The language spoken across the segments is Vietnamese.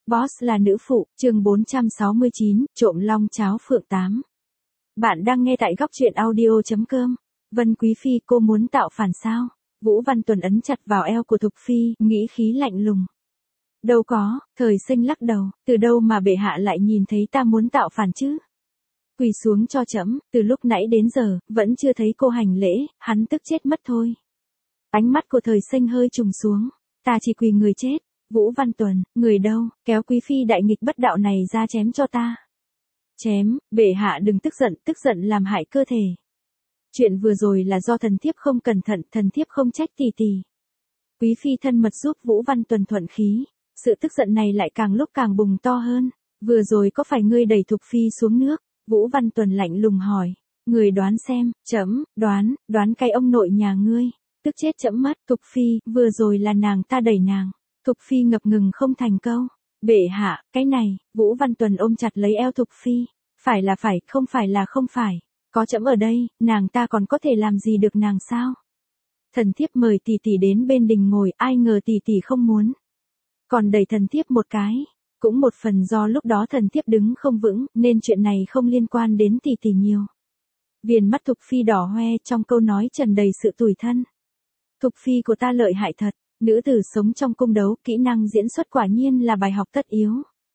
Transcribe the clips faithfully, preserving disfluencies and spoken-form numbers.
Boss là nữ phụ, chương bốn trăm sáu mươi chín, trộm long cháo phượng tám. Bạn đang nghe tại góc truyện audio chấm com. Vân Quý Phi, cô muốn tạo phản sao? Vũ Văn Tuần ấn chặt vào eo của Thục Phi, nghĩ khí lạnh lùng. Đâu có, Thời Sinh lắc đầu, từ đâu mà bệ hạ lại nhìn thấy ta muốn tạo phản chứ? Quỳ xuống cho trẫm, từ lúc nãy đến giờ, vẫn chưa thấy cô hành lễ, hắn tức chết mất thôi. Ánh mắt của Thời Sinh hơi trùng xuống, ta chỉ quỳ người chết. Vũ Văn Tuần, người đâu, kéo Quý Phi đại nghịch bất đạo này ra chém cho ta. Chém, bệ hạ đừng tức giận, tức giận làm hại cơ thể. Chuyện vừa rồi là do thần thiếp không cẩn thận, thần thiếp không trách tỷ tỷ. Quý Phi thân mật giúp Vũ Văn Tuần thuận khí, sự tức giận này lại càng lúc càng bùng to hơn. Vừa rồi có phải ngươi đẩy Thục Phi xuống nước? Vũ Văn Tuần lạnh lùng hỏi. Người đoán xem, trẫm, đoán, đoán cái ông nội nhà ngươi. Tức chết trẫm mất, Thục Phi, vừa rồi là nàng ta đẩy nàng. Thục Phi ngập ngừng không thành câu. Bệ hạ, cái này, Vũ Văn Tuần ôm chặt lấy eo Thục Phi. Phải là phải, không phải là không phải. Có trẫm ở đây, nàng ta còn có thể làm gì được nàng sao? Thần thiếp mời tỷ tỷ đến bên đình ngồi, ai ngờ tỷ tỷ không muốn. Còn đẩy thần thiếp một cái. Cũng một phần do lúc đó thần thiếp đứng không vững, nên chuyện này không liên quan đến tỷ tỷ nhiều. Viền mắt Thục Phi đỏ hoe, trong câu nói tràn đầy sự tủi thân. Thục Phi của ta lợi hại thật. Nữ tử sống trong cung đấu, kỹ năng diễn xuất quả nhiên là bài học tất yếu.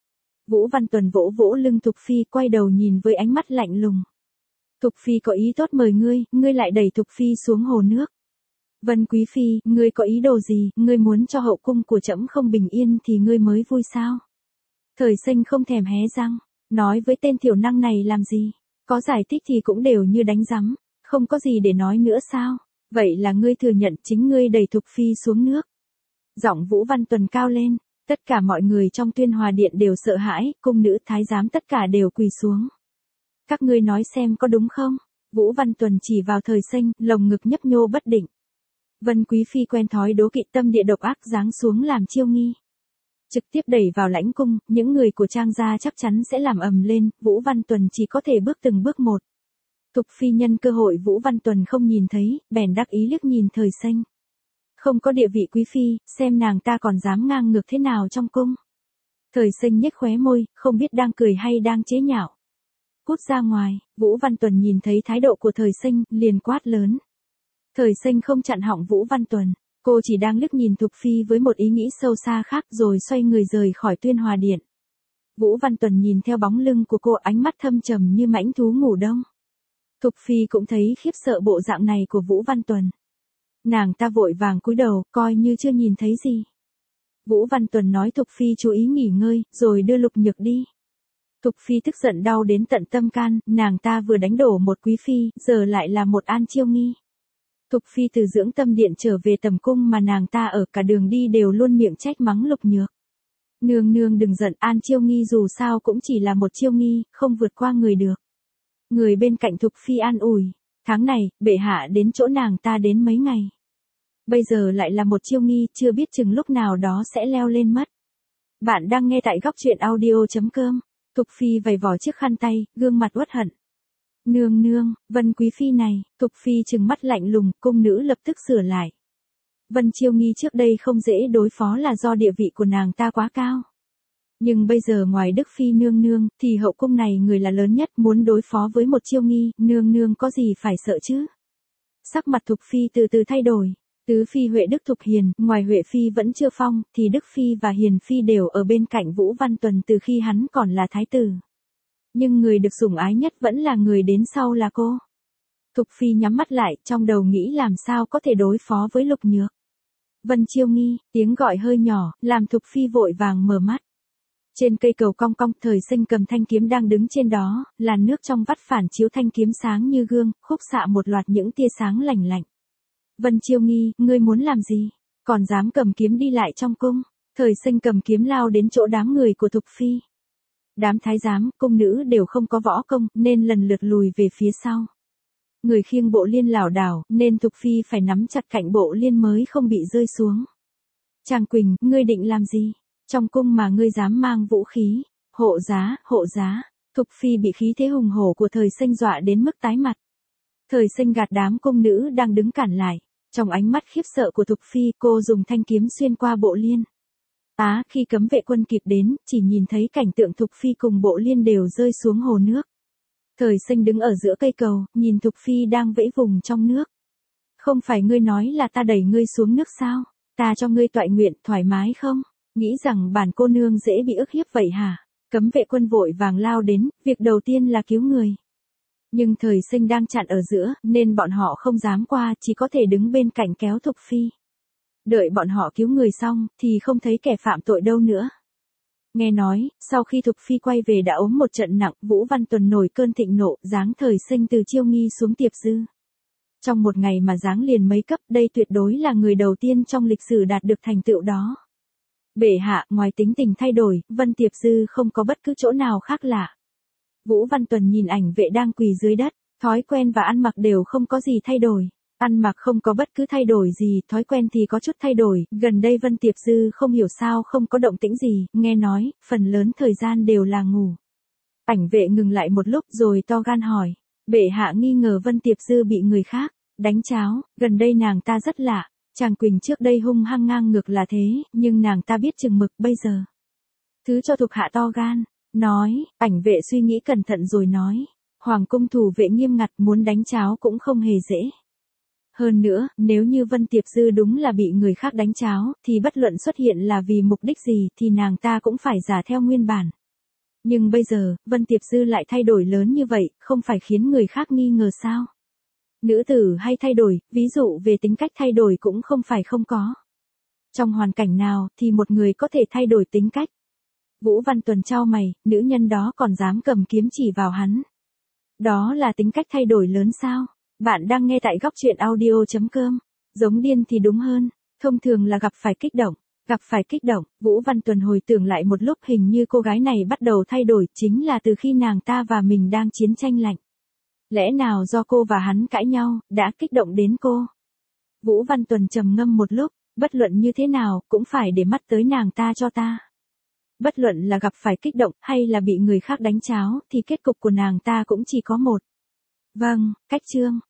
Vũ Văn Tuần vỗ vỗ lưng Thục Phi, quay đầu nhìn với ánh mắt lạnh lùng. Thục Phi có ý tốt mời ngươi, ngươi lại đẩy Thục Phi xuống hồ nước. Vân Quý Phi, ngươi có ý đồ gì, ngươi muốn cho hậu cung của trẫm không bình yên thì ngươi mới vui sao? Thời Sinh không thèm hé răng, nói với tên tiểu năng này làm gì? Có giải thích thì cũng đều như đánh rắm, không có gì để nói nữa sao? Vậy là ngươi thừa nhận chính ngươi đẩy Thục Phi xuống nước. Giọng Vũ Văn Tuần cao lên, tất cả mọi người trong Tuyên Hòa Điện đều sợ hãi, cung nữ thái giám tất cả đều quỳ xuống. Các ngươi nói xem có đúng không? Vũ Văn Tuần chỉ vào Thời Sinh, lồng ngực nhấp nhô bất định. Vân Quý Phi quen thói đố kỵ tâm địa độc ác giáng xuống làm chiêu nghi. Trực tiếp đẩy vào lãnh cung, những người của Trang gia chắc chắn sẽ làm ầm lên, Vũ Văn Tuần chỉ có thể bước từng bước một. Thục Phi nhân cơ hội Vũ Văn Tuần không nhìn thấy, bèn đắc ý liếc nhìn Thời Sinh. Không có địa vị quý phi, xem nàng ta còn dám ngang ngược thế nào trong cung. Thời Sinh nhếch khóe môi, không biết đang cười hay đang chế nhạo. Cút ra ngoài, Vũ Văn Tuần nhìn thấy thái độ của Thời Sinh, liền quát lớn. Thời Sinh không chặn họng Vũ Văn Tuần, cô chỉ đang liếc nhìn Thục Phi với một ý nghĩ sâu xa khác rồi xoay người rời khỏi Tuyên Hòa Điện. Vũ Văn Tuần nhìn theo bóng lưng của cô, ánh mắt thâm trầm như mãnh thú ngủ đông. Thục Phi cũng thấy khiếp sợ bộ dạng này của Vũ Văn Tuần. Nàng ta vội vàng cúi đầu, coi như chưa nhìn thấy gì. Vũ Văn Tuần nói Thục Phi chú ý nghỉ ngơi, rồi đưa Lục Nhược đi. Thục Phi tức giận đau đến tận tâm can, nàng ta vừa đánh đổ một quý phi, giờ lại là một An Chiêu Nghi. Thục Phi từ dưỡng tâm điện trở về tầm cung mà nàng ta ở cả đường đi đều luôn miệng trách mắng Lục Nhược. Nương nương đừng giận, An Chiêu Nghi dù sao cũng chỉ là một chiêu nghi, không vượt qua người được. Người bên cạnh Thục Phi an ủi. Tháng này, bệ hạ đến chỗ nàng ta đến mấy ngày. Bây giờ lại là một chiêu nghi, chưa biết chừng lúc nào đó sẽ leo lên mất. Bạn đang nghe tại góc truyện audio chấm com. Thục Phi vầy vò chiếc khăn tay, gương mặt uất hận. Nương nương, Vân Quý Phi này, Thục Phi trừng mắt lạnh lùng, cung nữ lập tức sửa lại. Vân Chiêu Nghi trước đây không dễ đối phó là do địa vị của nàng ta quá cao. Nhưng bây giờ ngoài Đức Phi nương nương, thì hậu cung này người là lớn nhất, muốn đối phó với một Chiêu Nghi, nương nương có gì phải sợ chứ? Sắc mặt Thục Phi từ từ thay đổi. Tứ Phi Huệ Đức Thục Hiền, ngoài Huệ Phi vẫn chưa phong, thì Đức Phi và Hiền Phi đều ở bên cạnh Vũ Văn Tuần từ khi hắn còn là thái tử. Nhưng người được sủng ái nhất vẫn là người đến sau là cô. Thục Phi nhắm mắt lại, trong đầu nghĩ làm sao có thể đối phó với Lục Nhược. Vân Chiêu Nghi, tiếng gọi hơi nhỏ, làm Thục Phi vội vàng mở mắt. Trên cây cầu cong cong, Thời Sinh cầm thanh kiếm đang đứng trên đó, làn nước trong vắt phản chiếu thanh kiếm sáng như gương, khúc xạ một loạt những tia sáng lành lạnh. Vân Chiêu Nghi, ngươi muốn làm gì? Còn dám cầm kiếm đi lại trong cung? Thời Sinh cầm kiếm lao đến chỗ đám người của Thục Phi. Đám thái giám, cung nữ đều không có võ công, nên lần lượt lùi về phía sau. Người khiêng bộ liên lảo đảo, nên Thục Phi phải nắm chặt cạnh bộ liên mới không bị rơi xuống. Trang Quỳnh, ngươi định làm gì? Trong cung mà ngươi dám mang vũ khí? Hộ giá, hộ giá. Thục Phi bị khí thế hùng hổ của Thời Sinh dọa đến mức tái mặt. Thời Sinh gạt đám cung nữ đang đứng cản lại. Trong ánh mắt khiếp sợ của Thục Phi, cô dùng thanh kiếm xuyên qua bộ liên. Á, khi cấm vệ quân kịp đến, chỉ nhìn thấy cảnh tượng Thục Phi cùng Bộ Liên đều rơi xuống hồ nước. Thời Sinh đứng ở giữa cây cầu, nhìn Thục Phi đang vẫy vùng trong nước. Không phải ngươi nói là ta đẩy ngươi xuống nước sao? Ta cho ngươi toại nguyện, thoải mái không? Nghĩ rằng bản cô nương dễ bị ức hiếp vậy hả? Cấm vệ quân vội vàng lao đến, việc đầu tiên là cứu người. Nhưng Thời Sinh đang chặn ở giữa, nên bọn họ không dám qua, chỉ có thể đứng bên cạnh kéo Thục Phi. Đợi bọn họ cứu người xong, thì không thấy kẻ phạm tội đâu nữa. Nghe nói, sau khi Thục Phi quay về đã ốm một trận nặng, Vũ Văn Tuần nổi cơn thịnh nộ, giáng Thời Sinh từ Chiêu Nghi xuống Tiệp Dư. Trong một ngày mà giáng liền mấy cấp, đây tuyệt đối là người đầu tiên trong lịch sử đạt được thành tựu đó. Bệ hạ, ngoài tính tình thay đổi, Vân Tiệp Dư không có bất cứ chỗ nào khác lạ. Vũ Văn Tuần nhìn ảnh vệ đang quỳ dưới đất, thói quen và ăn mặc đều không có gì thay đổi. Ăn mặc không có bất cứ thay đổi gì, thói quen thì có chút thay đổi, gần đây Vân Tiệp Dư không hiểu sao không có động tĩnh gì, nghe nói, phần lớn thời gian đều là ngủ. Ảnh vệ ngừng lại một lúc rồi to gan hỏi, bệ hạ nghi ngờ Vân Tiệp Dư bị người khác đánh cháo, gần đây nàng ta rất lạ, Tràng Quỳnh trước đây hung hăng ngang ngược là thế, nhưng nàng ta biết chừng mực bây giờ. Thứ cho thuộc hạ to gan, nói, ảnh vệ suy nghĩ cẩn thận rồi nói, Hoàng cung thủ vệ nghiêm ngặt muốn đánh cháo cũng không hề dễ. Hơn nữa, nếu như Vân Tiệp Dư đúng là bị người khác đánh cháo, thì bất luận xuất hiện là vì mục đích gì thì nàng ta cũng phải giả theo nguyên bản. Nhưng bây giờ, Vân Tiệp Dư lại thay đổi lớn như vậy, không phải khiến người khác nghi ngờ sao? Nữ tử hay thay đổi, ví dụ về tính cách thay đổi cũng không phải không có. Trong hoàn cảnh nào thì một người có thể thay đổi tính cách? Vũ Văn Tuần chau mày, nữ nhân đó còn dám cầm kiếm chỉ vào hắn. Đó là tính cách thay đổi lớn sao? Bạn đang nghe tại góc truyện audio chấm com. Giống điên thì đúng hơn, thông thường là gặp phải kích động. Gặp phải kích động, Vũ Văn Tuần hồi tưởng lại một lúc hình như cô gái này bắt đầu thay đổi chính là từ khi nàng ta và mình đang chiến tranh lạnh. Lẽ nào do cô và hắn cãi nhau, đã kích động đến cô? Vũ Văn Tuần trầm ngâm một lúc, bất luận như thế nào, cũng phải để mắt tới nàng ta cho ta. Bất luận là gặp phải kích động hay là bị người khác đánh cháo, thì kết cục của nàng ta cũng chỉ có một. Vâng, cách chương.